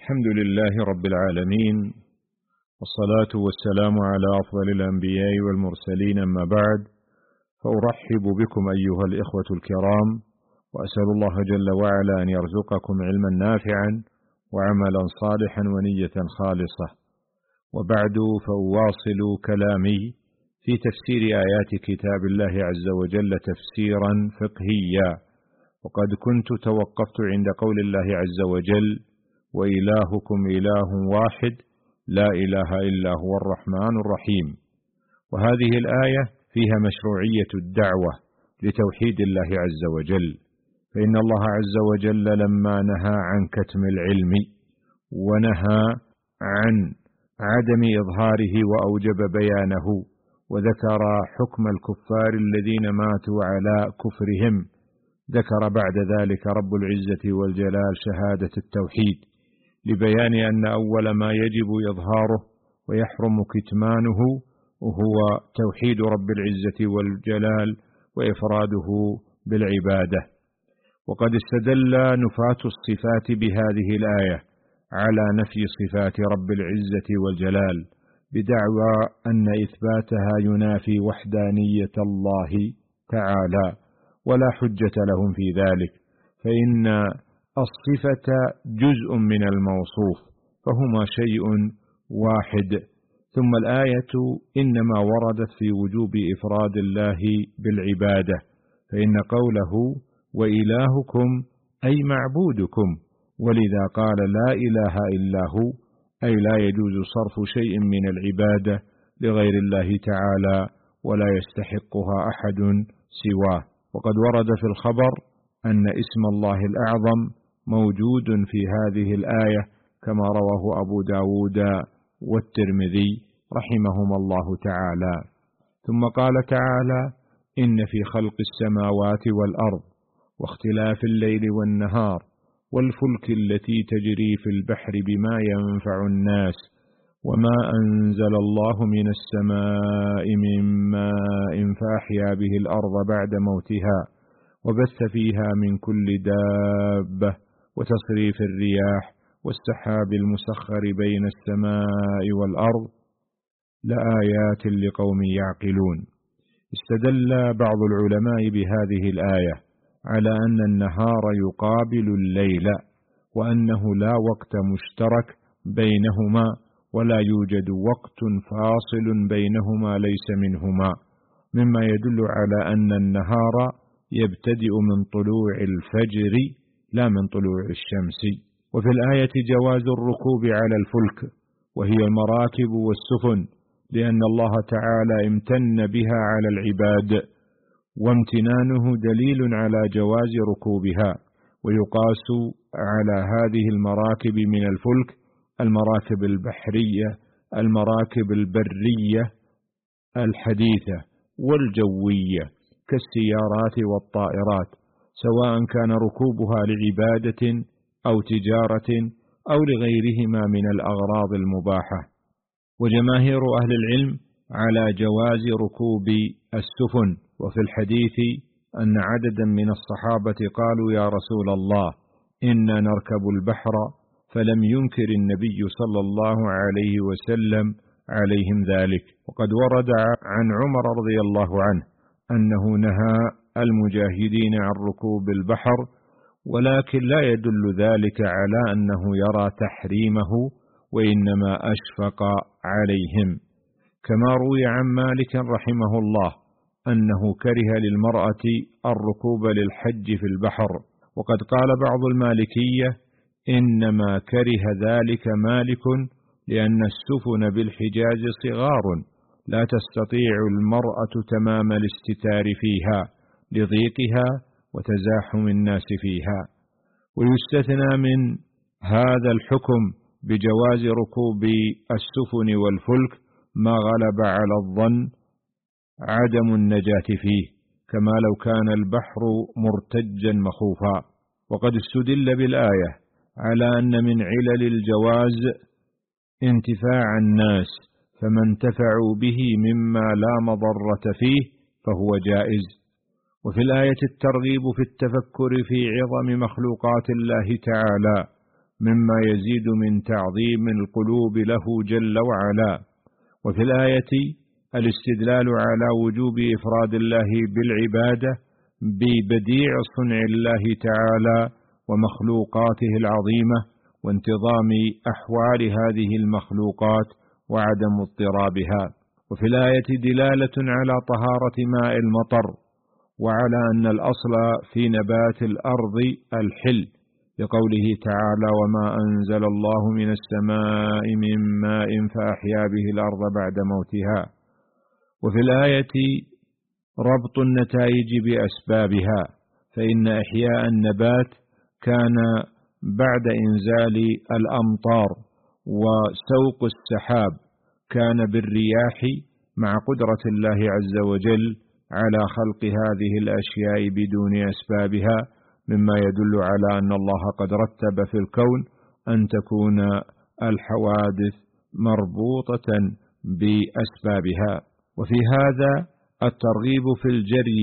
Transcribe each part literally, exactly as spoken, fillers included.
الحمد لله رب العالمين، والصلاة والسلام على أفضل الأنبياء والمرسلين، أما بعد، فأرحب بكم أيها الإخوة الكرام، وأسأل الله جل وعلا أن يرزقكم علما نافعا وعملا صالحا ونية خالصة. وبعد، فأواصل كلامي في تفسير آيات كتاب الله عز وجل تفسيرا فقهيا، وقد كنت توقفت عند قول الله عز وجل: وإلهكم إله واحد لا إله إلا هو الرحمن الرحيم. وهذه الآية فيها مشروعية الدعوة لتوحيد الله عز وجل، فإن الله عز وجل لما نهى عن كتم العلم ونهى عن عدم إظهاره وأوجب بيانه، وذكر حكم الكفار الذين ماتوا على كفرهم، ذكر بعد ذلك رب العزة والجلال شهادة التوحيد، لبيان أن أول ما يجب إظهاره ويحرم كتمانه هو توحيد رب العزة والجلال وإفراده بالعبادة. وقد استدل نفاة الصفات بهذه الآية على نفي صفات رب العزة والجلال، بدعوى أن إثباتها ينافي وحدانية الله تعالى، ولا حجة لهم في ذلك، فإن الصفة جزء من الموصوف، فهما شيء واحد. ثم الآية إنما وردت في وجوب إفراد الله بالعبادة، فإن قوله وإلهكم أي معبودكم، ولذا قال لا إله إلا هو، أي لا يجوز صرف شيء من العبادة لغير الله تعالى ولا يستحقها أحد سواه. وقد ورد في الخبر أن اسم الله الأعظم موجود في هذه الآية، كما رواه أبو داود والترمذي رحمهما الله تعالى. ثم قال تعالى: إن في خلق السماوات والأرض واختلاف الليل والنهار والفلك التي تجري في البحر بما ينفع الناس وما أنزل الله من السماء من ماء فأحيا به الأرض بعد موتها وبث فيها من كل دابة وتصريف الرياح والسحاب المسخر بين السماء والأرض لآيات لقوم يعقلون. استدل بعض العلماء بهذه الآية على أن النهار يقابل الليل، وأنه لا وقت مشترك بينهما، ولا يوجد وقت فاصل بينهما ليس منهما، مما يدل على أن النهار يبتدئ من طلوع الفجر لا من طلوع الشمس. وفي الآية جواز الركوب على الفلك وهي المراكب والسفن، لأن الله تعالى امتن بها على العباد، وامتنانه دليل على جواز ركوبها. ويقاس على هذه المراكب من الفلك المراكب البحرية، المراكب البرية الحديثة والجوية كالسيارات والطائرات، سواء كان ركوبها لعبادة أو تجارة أو لغيرهما من الأغراض المباحة. وجماهير أهل العلم على جواز ركوب السفن. وفي الحديث أن عددا من الصحابة قالوا: يا رسول الله، إنا نركب البحر، فلم ينكر النبي صلى الله عليه وسلم عليهم ذلك. وقد ورد عن عمر رضي الله عنه أنه نهى المجاهدين عن ركوب البحر، ولكن لا يدل ذلك على أنه يرى تحريمه، وإنما أشفق عليهم. كما روي عن مالك رحمه الله أنه كره للمرأة الركوب للحج في البحر، وقد قال بعض المالكية إنما كره ذلك مالك لأن السفن بالحجاز صغار لا تستطيع المرأة تمام الاستتار فيها لضيقها وتزاحم الناس فيها. ويستثنى من هذا الحكم بجواز ركوب السفن والفلك ما غلب على الظن عدم النجاة فيه، كما لو كان البحر مرتجا مخوفا. وقد استدل بالآية على أن من علل الجواز انتفاع الناس، فما انتفعوا به مما لا مضرة فيه فهو جائز. وفي الآية الترغيب في التفكر في عظم مخلوقات الله تعالى مما يزيد من تعظيم القلوب له جل وعلا. وفي الآية الاستدلال على وجوب إفراد الله بالعبادة ببديع صنع الله تعالى ومخلوقاته العظيمة وانتظام أحوال هذه المخلوقات وعدم اضطرابها. وفي الآية دلالة على طهارة ماء المطر، وعلى أن الأصل في نبات الأرض الحل، لقوله تعالى: وما أنزل الله من السماء من ماء فأحيا به الأرض بعد موتها. وفي الآية ربط النتائج بأسبابها، فإن إحياء النبات كان بعد إنزال الأمطار، وسوق السحاب كان بالرياح، مع قدرة الله عز وجل على خلق هذه الأشياء بدون أسبابها، مما يدل على أن الله قد رتب في الكون أن تكون الحوادث مربوطة بأسبابها. وفي هذا الترغيب في الجري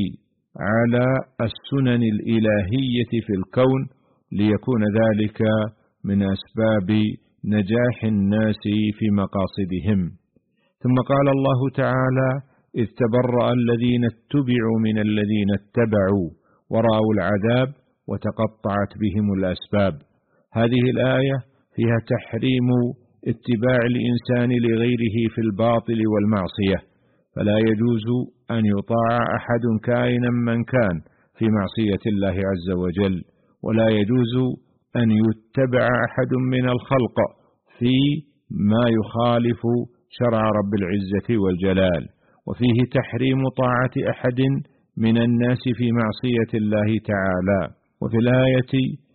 على السنن الإلهية في الكون، ليكون ذلك من أسباب نجاح الناس في مقاصدهم. ثم قال الله تعالى: إذ تبرأ الذين اتبعوا من الذين اتبعوا ورأوا العذاب وتقطعت بهم الأسباب. هذه الآية فيها تحريم اتباع الإنسان لغيره في الباطل والمعصية، فلا يجوز أن يطاع أحد كائنا من كان في معصية الله عز وجل، ولا يجوز أن يتبع أحد من الخلق في ما يخالف شرع رب العزة والجلال. وفيه تحريم طاعة أحد من الناس في معصية الله تعالى. وفي الآية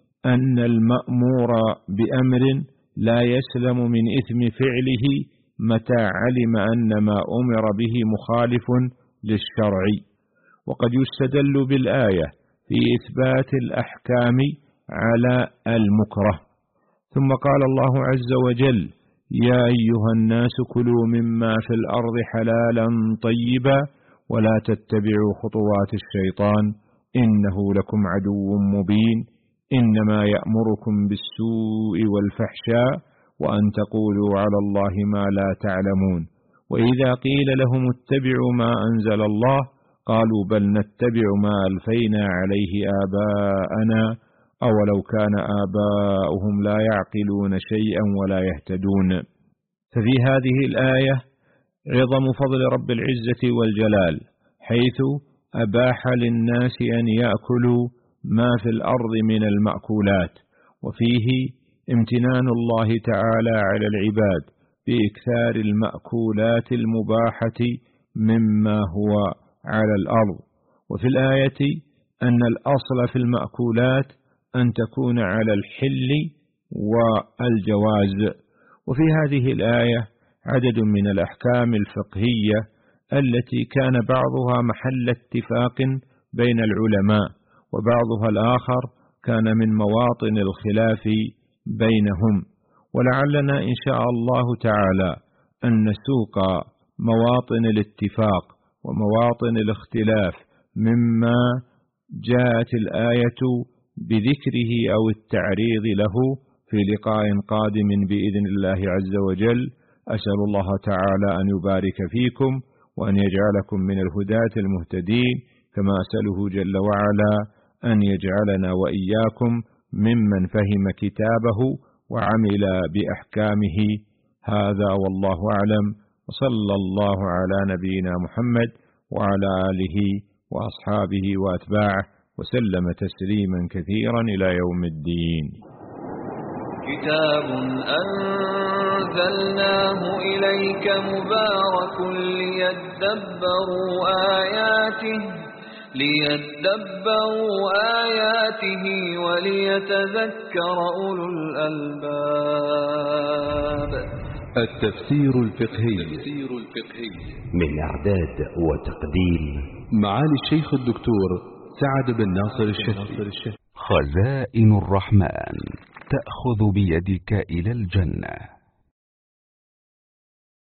أن المأمور بأمر لا يسلم من إثم فعله متى علم أن ما أمر به مخالف للشرع. وقد يستدل بالآية في إثبات الأحكام على المكره. ثم قال الله عز وجل: يا أيها الناس كلوا مما في الأرض حلالا طيبا ولا تتبعوا خطوات الشيطان إنه لكم عدو مبين إنما يأمركم بالسوء والفحشاء وأن تقولوا على الله ما لا تعلمون. وإذا قيل لهم اتبعوا ما أنزل الله قالوا بل نتبع ما ألفينا عليه آباءنا أولو كان آباؤهم لا يعقلون شيئا ولا يهتدون. ففي هذه الآية عظم فضل رب العزة والجلال، حيث أباح للناس أن يأكلوا ما في الأرض من المأكولات، وفيه امتنان الله تعالى على العباد بإكثار المأكولات المباحة مما هو على الأرض. وفي الآية أن الأصل في المأكولات أن تكون على الحل والجواز. وفي هذه الآية عدد من الأحكام الفقهية التي كان بعضها محل اتفاق بين العلماء، وبعضها الآخر كان من مواطن الخلاف بينهم. ولعلنا إن شاء الله تعالى أن نسوق مواطن الاتفاق ومواطن الاختلاف مما جاءت الآية بذكره أو التعريض له في لقاء قادم بإذن الله عز وجل. أسأل الله تعالى أن يبارك فيكم وأن يجعلكم من الهداة المهتدين، كما أسأله جل وعلا أن يجعلنا وإياكم ممن فهم كتابه وعمل بأحكامه. هذا والله أعلم، وصلى الله على نبينا محمد وعلى آله وأصحابه وأتباعه وسلم تسليما كثيرا إلى يوم الدين. كتاب أنزلناه إليك مبارك ليدبروا آياته ليدبروا آياته وليتذكر أولو الألباب. التفسير الفقهي من إعداد وتقديم معالي الشيخ الدكتور سعد بن ناصر الشهري. خزائن الرحمن تأخذ بيدك إلى الجنة.